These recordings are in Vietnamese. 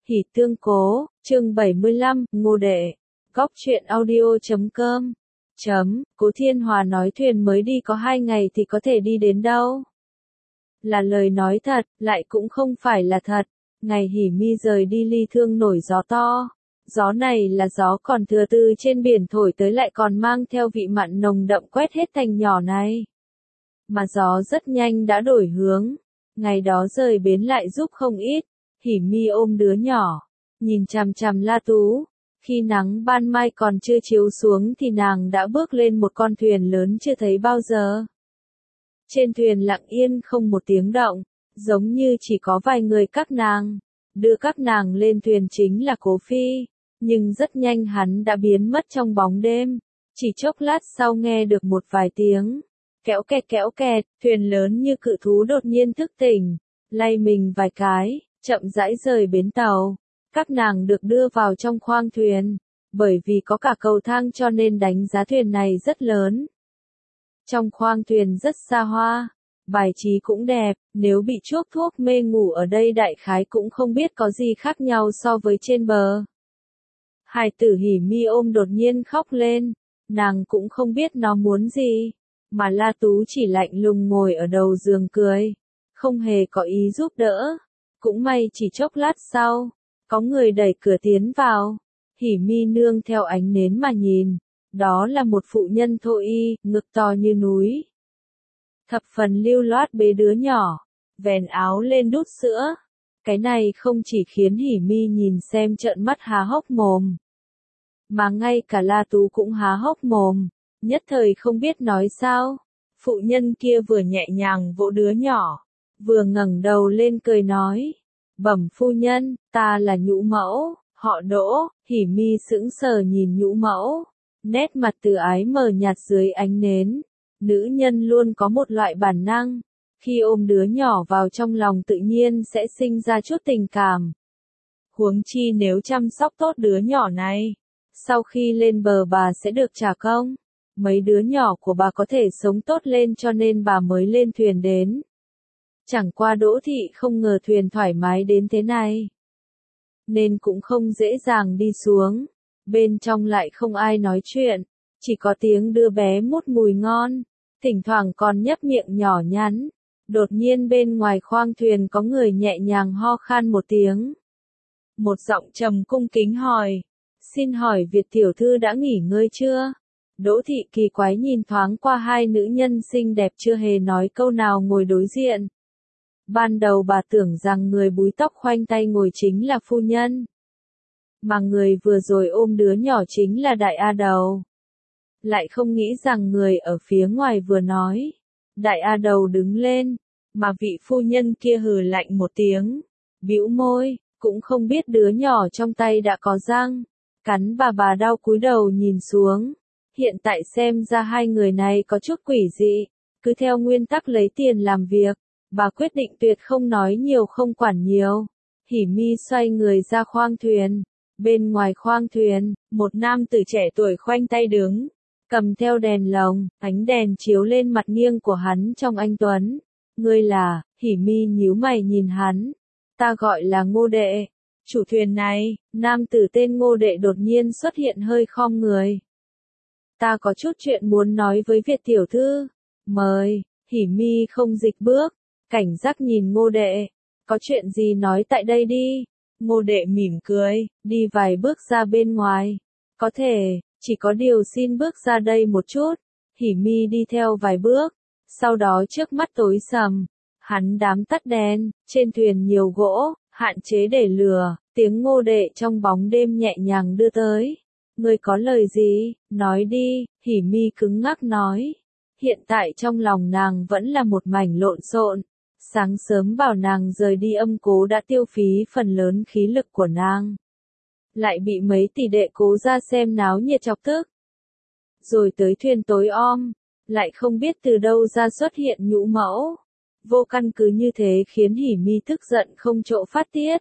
Hỉ tương cố, chương 75, Ngô Đệ. Góc truyện audio.com. Cố Thiên Hòa nói thuyền mới đi có 2 ngày thì có thể đi đến đâu. Là lời nói thật, lại cũng không phải là thật. Ngày Hỉ Mi rời đi ly thương nổi gió to. Gió này là gió còn thừa từ trên biển thổi tới, lại còn mang theo vị mặn nồng đậm quét hết thành nhỏ này. Mà gió rất nhanh đã đổi hướng. Ngày đó rời bến lại giúp không ít. Hỉ Mi ôm đứa nhỏ, nhìn chằm chằm La Tú. Khi nắng ban mai còn chưa chiếu xuống thì nàng đã bước lên một con thuyền lớn chưa thấy bao giờ. Trên thuyền lặng yên không một tiếng động, giống như chỉ có vài người các nàng. Đưa các nàng lên thuyền chính là Cố Phi, nhưng rất nhanh hắn đã biến mất trong bóng đêm. Chỉ chốc lát sau nghe được một vài tiếng kéo kẹt, thuyền lớn như cự thú đột nhiên thức tỉnh, lay mình vài cái, chậm rãi rời bến tàu. Các nàng được đưa vào trong khoang thuyền, bởi vì có cả cầu thang cho nên đánh giá thuyền này rất lớn. Trong khoang thuyền rất xa hoa, bài trí cũng đẹp, nếu bị chuốc thuốc mê ngủ ở đây đại khái cũng không biết có gì khác nhau so với trên bờ. Hài tử Hỉ Mi ôm đột nhiên khóc lên, nàng cũng không biết nó muốn gì, mà La Tú chỉ lạnh lùng ngồi ở đầu giường cười, không hề có ý giúp đỡ. Cũng may chỉ chốc lát sau, có người đẩy cửa tiến vào. Hỉ Mi nương theo ánh nến mà nhìn, đó là một phụ nhân thô y, ngực to như núi. Thập phần lưu loát bế đứa nhỏ, vén áo lên đút sữa. Cái này không chỉ khiến Hỉ Mi nhìn xem trợn mắt há hốc mồm, mà ngay cả La Tú cũng há hốc mồm, nhất thời không biết nói sao. Phụ nhân kia vừa nhẹ nhàng vỗ đứa nhỏ, vừa ngẩng đầu lên cười nói: "Bẩm phu nhân, ta là Nhũ mẫu, họ Đỗ." Hỉ Mi sững sờ nhìn Nhũ mẫu, nét mặt từ ái mờ nhạt dưới ánh nến. Nữ nhân luôn có một loại bản năng, khi ôm đứa nhỏ vào trong lòng tự nhiên sẽ sinh ra chút tình cảm. Huống chi nếu chăm sóc tốt đứa nhỏ này, sau khi lên bờ bà sẽ được trả công. Mấy đứa nhỏ của bà có thể sống tốt lên cho nên bà mới lên thuyền đến. Chẳng qua Đỗ thị không ngờ thuyền thoải mái đến thế này, nên cũng không dễ dàng đi xuống. Bên trong lại không ai nói chuyện, chỉ có tiếng đưa bé mút mùi ngon, thỉnh thoảng còn nhấp miệng nhỏ nhắn. Đột nhiên bên ngoài khoang thuyền có người nhẹ nhàng ho khan một tiếng. Một giọng trầm cung kính hỏi: "Xin hỏi Việt tiểu thư đã nghỉ ngơi chưa?" Đỗ thị kỳ quái nhìn thoáng qua hai nữ nhân xinh đẹp chưa hề nói câu nào ngồi đối diện. Ban đầu bà tưởng rằng người búi tóc khoanh tay ngồi chính là phu nhân, mà người vừa rồi ôm đứa nhỏ chính là Đại A Đầu. Lại không nghĩ rằng người ở phía ngoài vừa nói. Đại A Đầu đứng lên, mà vị phu nhân kia hừ lạnh một tiếng, bĩu môi, cũng không biết đứa nhỏ trong tay đã có răng cắn. Bà đau cúi đầu nhìn xuống. Hiện tại xem ra hai người này có chút quỷ dị, cứ theo nguyên tắc lấy tiền làm việc. Bà quyết định tuyệt không nói nhiều không quản nhiều. Hỉ Mi xoay người ra khoang thuyền. Bên ngoài khoang thuyền, một nam tử trẻ tuổi khoanh tay đứng, cầm theo đèn lồng, ánh đèn chiếu lên mặt nghiêng của hắn trong anh tuấn. "Ngươi là?" Hỉ Mi nhíu mày nhìn hắn. "Ta gọi là Ngô Đệ, chủ thuyền này." Nam tử tên Ngô Đệ đột nhiên xuất hiện hơi khom người. "Ta có chút chuyện muốn nói với Việt tiểu thư." "Mời." Hỉ Mi không dịch bước, cảnh giác nhìn Ngô Đệ. "Có chuyện gì nói tại đây đi." Ngô Đệ mỉm cười, đi vài bước ra bên ngoài. "Có thể, chỉ có điều xin bước ra đây một chút." Hỉ Mi đi theo vài bước, sau đó trước mắt tối sầm. Hắn đám tắt đèn, trên thuyền nhiều gỗ, hạn chế để lửa, tiếng Ngô Đệ trong bóng đêm nhẹ nhàng đưa tới. "Ngươi có lời gì, nói đi." Hỉ Mi cứng ngắc nói. Hiện tại trong lòng nàng vẫn là một mảnh lộn xộn. Sáng sớm bảo nàng rời đi Âm Cố đã tiêu phí phần lớn khí lực của nàng, lại bị mấy tỷ đệ Cố ra xem náo nhiệt chọc tức. Rồi tới thuyền tối om, lại không biết từ đâu ra xuất hiện Nhũ mẫu. Vô căn cứ như thế khiến Hỉ Mi tức giận không chỗ phát tiết.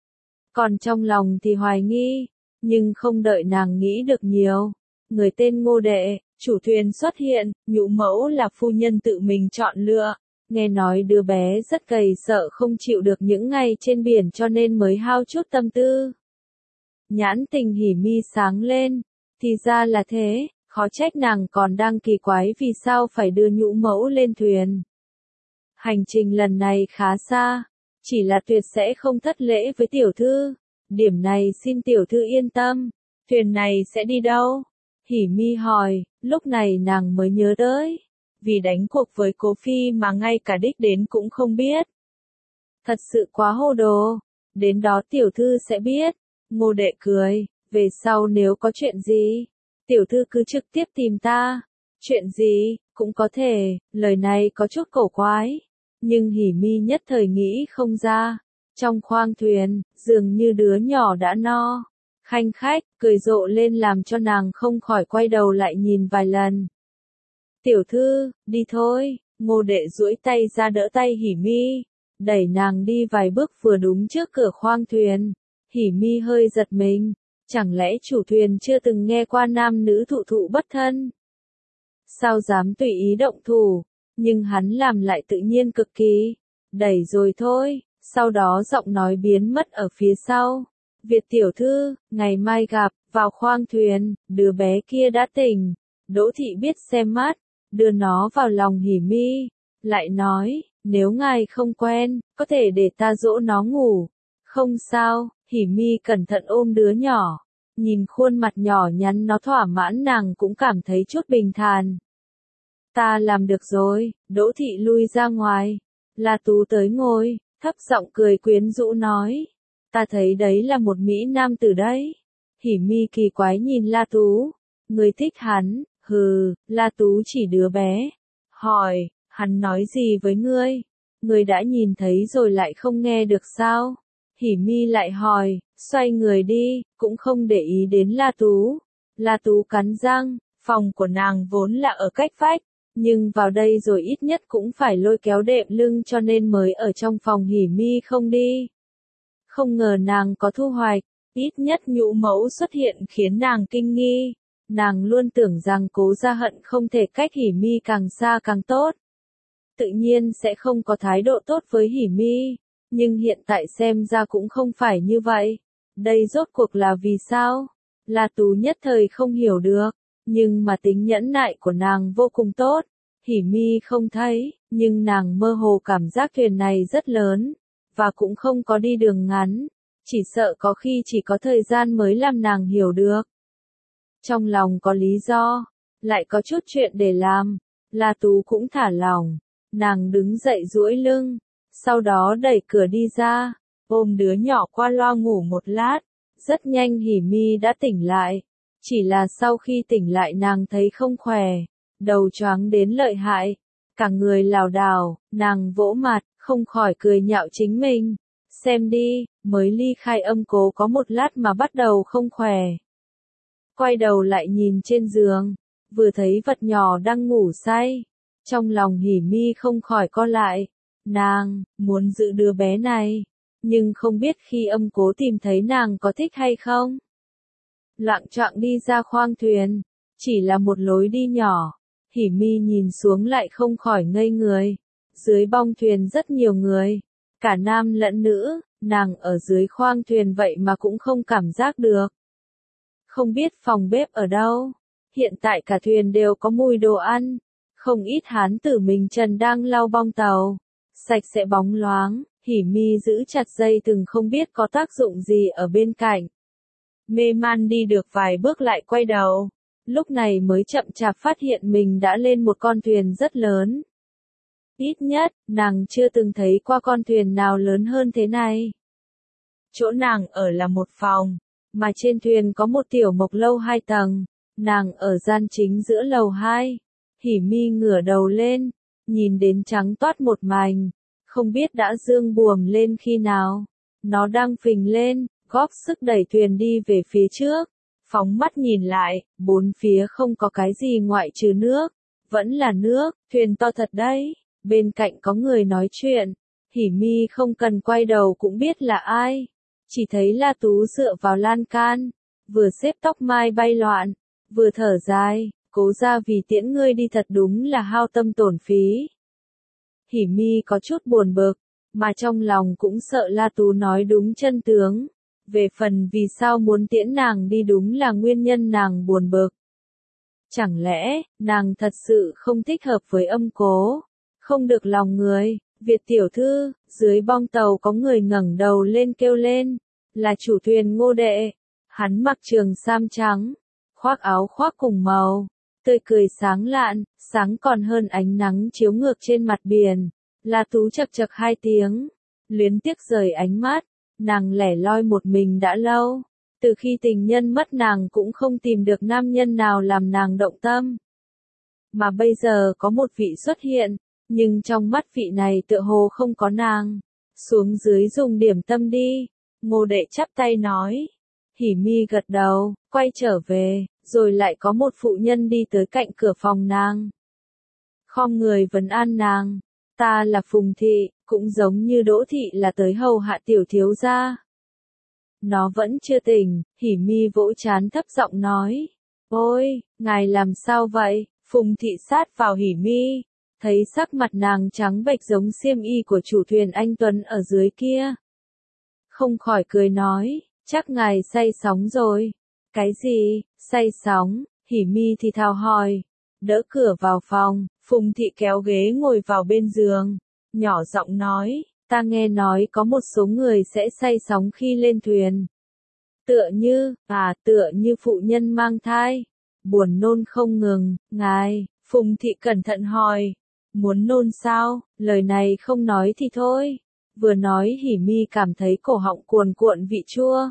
Còn trong lòng thì hoài nghi, nhưng không đợi nàng nghĩ được nhiều. Người tên Ngô Đệ, chủ thuyền xuất hiện. Nhũ mẫu là phu nhân tự mình chọn lựa, Nghe nói đứa bé rất gầy sợ không chịu được những ngày trên biển cho nên mới hao chút tâm tư. Nhãn tình Hỉ Mi sáng lên, thì ra là thế, khó trách nàng còn đang kỳ quái vì sao phải đưa nhũ mẫu lên thuyền. Hành trình lần này khá xa, chỉ là tuyệt sẽ không thất lễ với tiểu thư, điểm này xin tiểu thư yên tâm. Thuyền này sẽ đi đâu? Hỉ Mi hỏi, lúc này nàng mới nhớ tới, vì đánh cuộc với Cố Phi mà ngay cả đích đến cũng không biết. Thật sự quá hồ đồ, đến đó tiểu thư sẽ biết. Ngô Đệ cười, về sau nếu có chuyện gì, tiểu thư cứ trực tiếp tìm ta. Chuyện gì, cũng có thể, lời này có chút cổ quái. Nhưng Hỉ Mi nhất thời nghĩ không ra. Trong khoang thuyền, dường như đứa nhỏ đã no. Khanh khách, cười rộ lên làm cho nàng không khỏi quay đầu lại nhìn vài lần. Tiểu thư, đi thôi, Ngô Đệ duỗi tay ra đỡ tay Hỉ Mi, đẩy nàng đi vài bước vừa đúng trước cửa khoang thuyền. Hỉ Mi hơi giật mình, chẳng lẽ chủ thuyền chưa từng nghe qua nam nữ thụ thụ bất thân? Sao dám tùy ý động thủ, nhưng hắn làm lại tự nhiên cực kỳ, đẩy rồi thôi, sau đó giọng nói biến mất ở phía sau. Việt tiểu thư, ngày mai gặp, vào khoang thuyền, đứa bé kia đã tỉnh, Đỗ thị biết xem mắt, đưa nó vào lòng Hỉ Mi, lại nói, nếu ngài không quen, có thể để ta dỗ nó ngủ. Không sao, Hỉ Mi cẩn thận ôm đứa nhỏ, nhìn khuôn mặt nhỏ nhắn nó thỏa mãn nàng cũng cảm thấy chút bình thản. Ta làm được rồi, Đỗ thị lui ra ngoài, La Tú tới ngồi, thấp giọng cười quyến rũ nói, ta thấy đấy là một mỹ nam tử đấy. Hỉ Mi kỳ quái nhìn La Tú, người thích hắn, hừ, La Tú chỉ đứa bé, hỏi, hắn nói gì với ngươi? Ngươi đã nhìn thấy rồi lại không nghe được sao? Hỉ Mi lại hỏi, xoay người đi, cũng không để ý đến La Tú. La Tú cắn răng, phòng của nàng vốn là ở cách vách, nhưng vào đây rồi ít nhất cũng phải lôi kéo đệm lưng cho nên mới ở trong phòng Hỉ Mi không đi. Không ngờ nàng có thu hoạch, ít nhất nhũ mẫu xuất hiện khiến nàng kinh nghi. Nàng luôn tưởng rằng Cố Gia Hận không thể cách Hỉ Mi càng xa càng tốt. Tự nhiên sẽ không có thái độ tốt với Hỉ Mi, nhưng hiện tại xem ra cũng không phải như vậy. Đây rốt cuộc là vì sao? La Tú nhất thời không hiểu được, nhưng mà tính nhẫn nại của nàng vô cùng tốt. Hỉ Mi không thấy, nhưng nàng mơ hồ cảm giác thuyền này rất lớn, và cũng không có đi đường ngắn, chỉ sợ có khi chỉ có thời gian mới làm nàng hiểu được. Trong lòng có lý do, lại có chút chuyện để làm, La Tú cũng thả lỏng, nàng đứng dậy duỗi lưng, sau đó đẩy cửa đi ra, ôm đứa nhỏ qua loa ngủ một lát, rất nhanh Hỉ Mi đã tỉnh lại, chỉ là sau khi tỉnh lại nàng thấy không khỏe, đầu choáng đến lợi hại, cả người lảo đảo, nàng vỗ mặt, không khỏi cười nhạo chính mình, xem đi, mới ly khai âm Cố có một lát mà bắt đầu không khỏe. Quay đầu lại nhìn trên giường, vừa thấy vật nhỏ đang ngủ say, trong lòng Hỉ Mi không khỏi co lại, nàng muốn giữ đứa bé này, nhưng không biết khi âm Cố tìm thấy nàng có thích hay không. Loạng choạng đi ra khoang thuyền, chỉ là một lối đi nhỏ, Hỉ Mi nhìn xuống lại không khỏi ngây người, dưới bong thuyền rất nhiều người, cả nam lẫn nữ, nàng ở dưới khoang thuyền vậy mà cũng không cảm giác được. Không biết phòng bếp ở đâu, hiện tại cả thuyền đều có mùi đồ ăn, không ít hán tử mình trần đang lau bong tàu, sạch sẽ bóng loáng, Hỉ Mi giữ chặt dây thừng không biết có tác dụng gì ở bên cạnh. Mê man đi được vài bước lại quay đầu, lúc này mới chậm chạp phát hiện mình đã lên một con thuyền rất lớn. Ít nhất, nàng chưa từng thấy qua con thuyền nào lớn hơn thế này. Chỗ nàng ở là một phòng, mà trên thuyền có một tiểu mộc lâu 2 tầng, nàng ở gian chính giữa lầu 2. Hỉ Mi ngửa đầu lên, nhìn đến trắng toát một mảnh, không biết đã dương buồm lên khi nào. Nó đang phình lên, góp sức đẩy thuyền đi về phía trước. Phóng mắt nhìn lại, bốn phía không có cái gì ngoại trừ nước, vẫn là nước, thuyền to thật đấy. Bên cạnh có người nói chuyện, Hỉ Mi không cần quay đầu cũng biết là ai. Chỉ thấy La Tú dựa vào lan can, vừa xếp tóc mai bay loạn, vừa thở dài, Cố gia vì tiễn ngươi đi thật đúng là hao tâm tổn phí. Hỉ Mi có chút buồn bực, mà trong lòng cũng sợ La Tú nói đúng chân tướng. Về phần vì sao muốn tiễn nàng đi đúng là nguyên nhân nàng buồn bực. Chẳng lẽ, nàng thật sự không thích hợp với Âm Cố, không được lòng người. Việt tiểu thư, dưới bong tàu có người ngẩng đầu lên kêu lên, là chủ thuyền Ngô Đệ. Hắn mặc trường sam trắng, khoác áo khoác cùng màu, tươi cười sáng lạn, sáng còn hơn ánh nắng chiếu ngược trên mặt biển. La Tú chậc chậc hai tiếng, luyến tiếc rời ánh mắt, nàng lẻ loi một mình đã lâu. Từ khi tình nhân mất nàng cũng không tìm được nam nhân nào làm nàng động tâm. Mà bây giờ có một vị xuất hiện, nhưng trong mắt vị này tựa hồ không có nàng. Xuống dưới dùng điểm tâm đi, Ngô Đệ chắp tay nói. Hỉ Mi gật đầu, quay trở về, rồi lại có một phụ nhân đi tới cạnh cửa phòng nàng. Khom người vấn an nàng, ta là Phùng Thị, cũng giống như Đỗ Thị là tới hầu hạ tiểu thiếu gia. Nó vẫn chưa tỉnh, Hỉ Mi vỗ trán thấp giọng nói. Ôi, ngài làm sao vậy? Phùng Thị sát vào Hỉ Mi, thấy sắc mặt nàng trắng bệch giống xiêm y của chủ thuyền anh Tuấn ở dưới kia. Không khỏi cười nói, chắc ngài say sóng rồi. Cái gì, say sóng? Hỉ Mi thì thào hỏi. Đỡ cửa vào phòng, Phùng Thị kéo ghế ngồi vào bên giường, nhỏ giọng nói, ta nghe nói có một số người sẽ say sóng khi lên thuyền. Tựa như phụ nhân mang thai, buồn nôn không ngừng, ngài. Phùng Thị cẩn thận hỏi, muốn nôn sao? Lời này không nói thì thôi. Vừa nói Hỉ Mi cảm thấy cổ họng cuồn cuộn vị chua.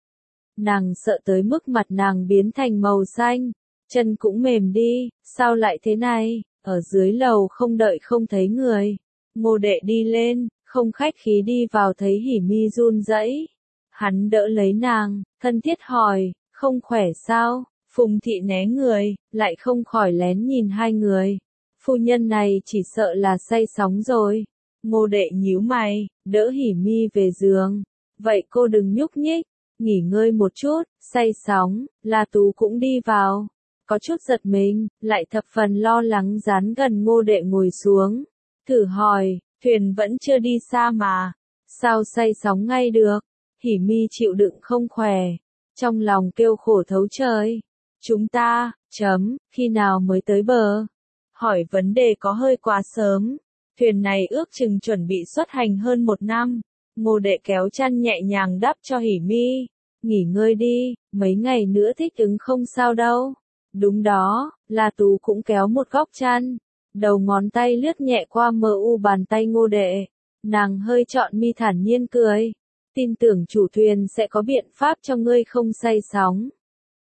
Nàng sợ tới mức mặt nàng biến thành màu xanh, chân cũng mềm đi, sao lại thế này? Ở dưới lầu không đợi không thấy người, Ngô Đệ đi lên, không khách khí đi vào thấy Hỉ Mi run rẩy. Hắn đỡ lấy nàng, thân thiết hỏi, không khỏe sao? Phùng Thị né người, lại không khỏi lén nhìn hai người. Phu nhân này chỉ sợ là say sóng rồi. Ngô Đệ nhíu mày, đỡ Hỉ Mi về giường. Vậy cô đừng nhúc nhích, nghỉ ngơi một chút, say sóng. La Tú cũng đi vào. Có chút giật mình, lại thập phần lo lắng dán gần Ngô Đệ ngồi xuống. Thử hỏi, thuyền vẫn chưa đi xa mà. Sao say sóng ngay được? Hỉ Mi chịu đựng không khỏe. Trong lòng kêu khổ thấu trời. Chúng ta, khi nào mới tới bờ? Hỏi vấn đề có hơi quá sớm. Thuyền này ước chừng chuẩn bị xuất hành hơn 1 năm. Ngô Đệ kéo chăn nhẹ nhàng đắp cho Hỉ Mi. Nghỉ ngơi đi, mấy ngày nữa thích ứng không sao đâu. Đúng đó, La Tú cũng kéo một góc chăn. Đầu ngón tay lướt nhẹ qua mờ u bàn tay Ngô Đệ. Nàng hơi trọn mi thản nhiên cười. Tin tưởng chủ thuyền sẽ có biện pháp cho ngươi không say sóng.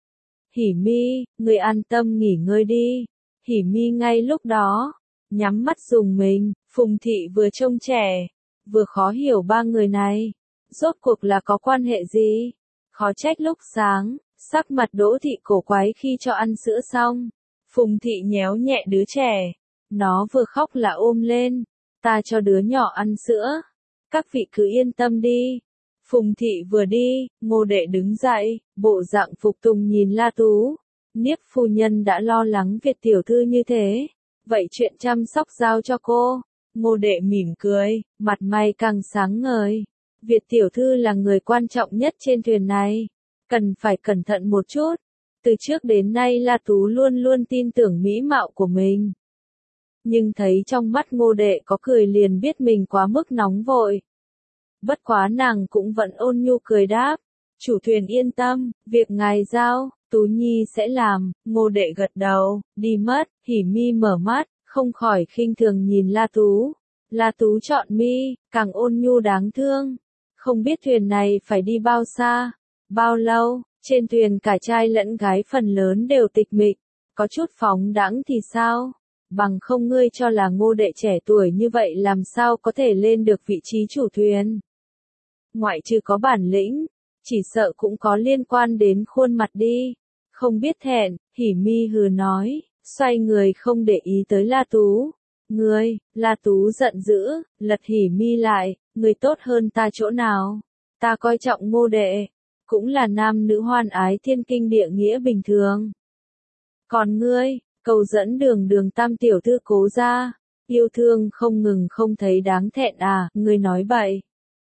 Hỉ Mi, ngươi an tâm nghỉ ngơi đi. Hỉ Mi ngay lúc đó, nhắm mắt dùng mình, Phùng Thị vừa trông trẻ, vừa khó hiểu ba người này. Rốt cuộc là có quan hệ gì? Khó trách lúc sáng, sắc mặt Đỗ Thị cổ quái khi cho ăn sữa xong. Phùng Thị nhéo nhẹ đứa trẻ. Nó vừa khóc là ôm lên. Ta cho đứa nhỏ ăn sữa. Các vị cứ yên tâm đi. Phùng Thị vừa đi, Ngô Đệ đứng dậy, bộ dạng phục tùng nhìn La Tú. Niếp phu nhân đã lo lắng Việt tiểu thư như thế. Vậy chuyện chăm sóc giao cho cô. Ngô Đệ mỉm cười, mặt mày càng sáng ngời. Việt tiểu thư là người quan trọng nhất trên thuyền này. Cần phải cẩn thận một chút. Từ trước đến nay La Tú luôn luôn tin tưởng mỹ mạo của mình. Nhưng thấy trong mắt Ngô Đệ có cười liền biết mình quá mức nóng vội. Bất quá nàng cũng vẫn ôn nhu cười đáp. Chủ thuyền yên tâm, việc ngài giao, Tú Nhi sẽ làm. Ngô Đệ gật đầu, đi mất. Hỉ Mi mở mắt, không khỏi khinh thường nhìn La Tú. La Tú chọn mi, càng ôn nhu đáng thương. Không biết thuyền này phải đi bao xa, bao lâu. Trên thuyền cả trai lẫn gái phần lớn đều tịch mịch. Có chút phóng đãng thì sao? Bằng không ngươi cho là Ngô Đệ trẻ tuổi như vậy làm sao có thể lên được vị trí chủ thuyền? Ngoại trừ có bản lĩnh, chỉ sợ cũng có liên quan đến khuôn mặt đi. Không biết thẹn, Hỉ Mi hừ nói, xoay người không để ý tới La Tú. Ngươi, La Tú giận dữ, lật Hỉ Mi lại, ngươi tốt hơn ta chỗ nào? Ta coi trọng Ngô Đệ, cũng là nam nữ hoan ái thiên kinh địa nghĩa bình thường. Còn ngươi, cầu dẫn đường Đường tam tiểu thư Cố gia, Yêu thương không ngừng không thấy đáng thẹn à, ngươi nói bậy.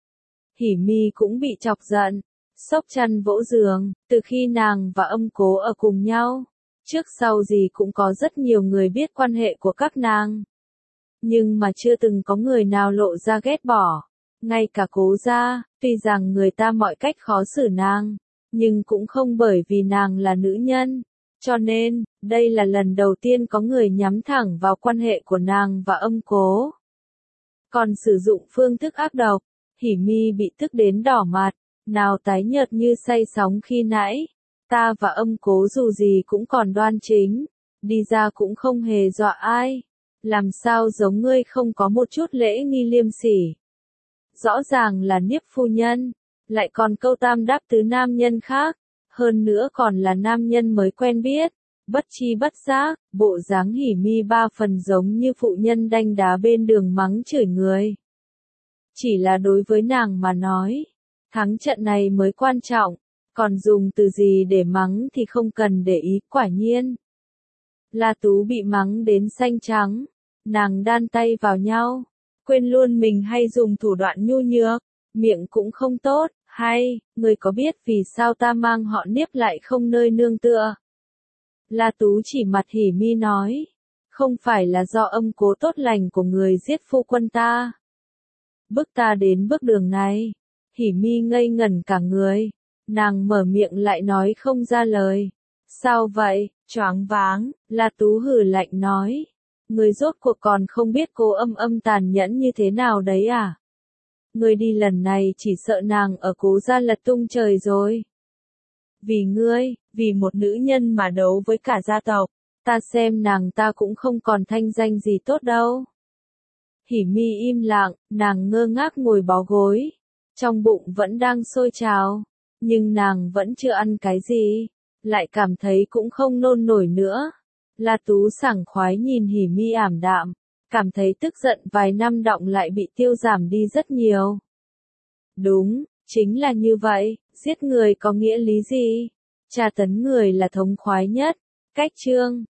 Hỉ Mi cũng bị chọc giận, xốc chăn vỗ giường, từ khi nàng và ông Cố ở cùng nhau, trước sau gì cũng có rất nhiều người biết quan hệ của các nàng. Nhưng mà chưa từng có người nào lộ ra ghét bỏ, ngay cả Cố gia, tuy rằng người ta mọi cách khó xử nàng, nhưng cũng không bởi vì nàng là nữ nhân. Cho nên, đây là lần đầu tiên có người nhắm thẳng vào quan hệ của nàng và ông Cố. Còn sử dụng phương thức ác độc, Hỉ Mi bị tức đến đỏ mặt, nào tái nhợt như say sóng khi nãy. Ta và ông Cố dù gì cũng còn đoan chính, đi ra cũng không hề dọa ai. Làm sao giống ngươi không có một chút lễ nghi liêm sỉ. Rõ ràng là Niếp phu nhân, lại còn câu tam đáp tứ nam nhân khác, hơn nữa còn là nam nhân mới quen biết. Bất chi bất giác, bộ dáng Hỉ Mi ba phần giống như phụ nhân đanh đá bên đường mắng chửi người. Chỉ là đối với nàng mà nói, thắng trận này mới quan trọng, còn dùng từ gì để mắng thì không cần để ý, quả nhiên. La Tú bị mắng đến xanh trắng, nàng đan tay vào nhau, quên luôn mình hay dùng thủ đoạn nhu nhược, miệng cũng không tốt, hay, người có biết vì sao ta mang họ Niếp lại không nơi nương tựa? La Tú chỉ mặt Hỉ Mi nói, không phải là do ông Cố tốt lành của người giết phu quân ta. Bước ta đến bước đường này, Hỉ Mi ngây ngẩn cả người, nàng mở miệng lại nói không ra lời. Sao vậy, choáng váng, La Tú hừ lạnh nói. Người rốt cuộc còn không biết cô âm tàn nhẫn như thế nào đấy à? Người đi lần này chỉ sợ nàng ở Cố gia lật tung trời rồi. Vì ngươi, vì một nữ nhân mà đấu với cả gia tộc, ta xem nàng ta cũng không còn thanh danh gì tốt đâu. Hỉ Mi im lặng, nàng ngơ ngác ngồi bó gối, trong bụng vẫn đang sôi trào, nhưng nàng vẫn chưa ăn cái gì, lại cảm thấy cũng không nôn nổi nữa. La Tú sảng khoái nhìn Hỉ Mi ảm đạm, cảm thấy tức giận vài năm đọng lại bị tiêu giảm đi rất nhiều. Đúng, chính là như vậy, giết người có nghĩa lý gì? Tra tấn người là thống khoái nhất. Cách chương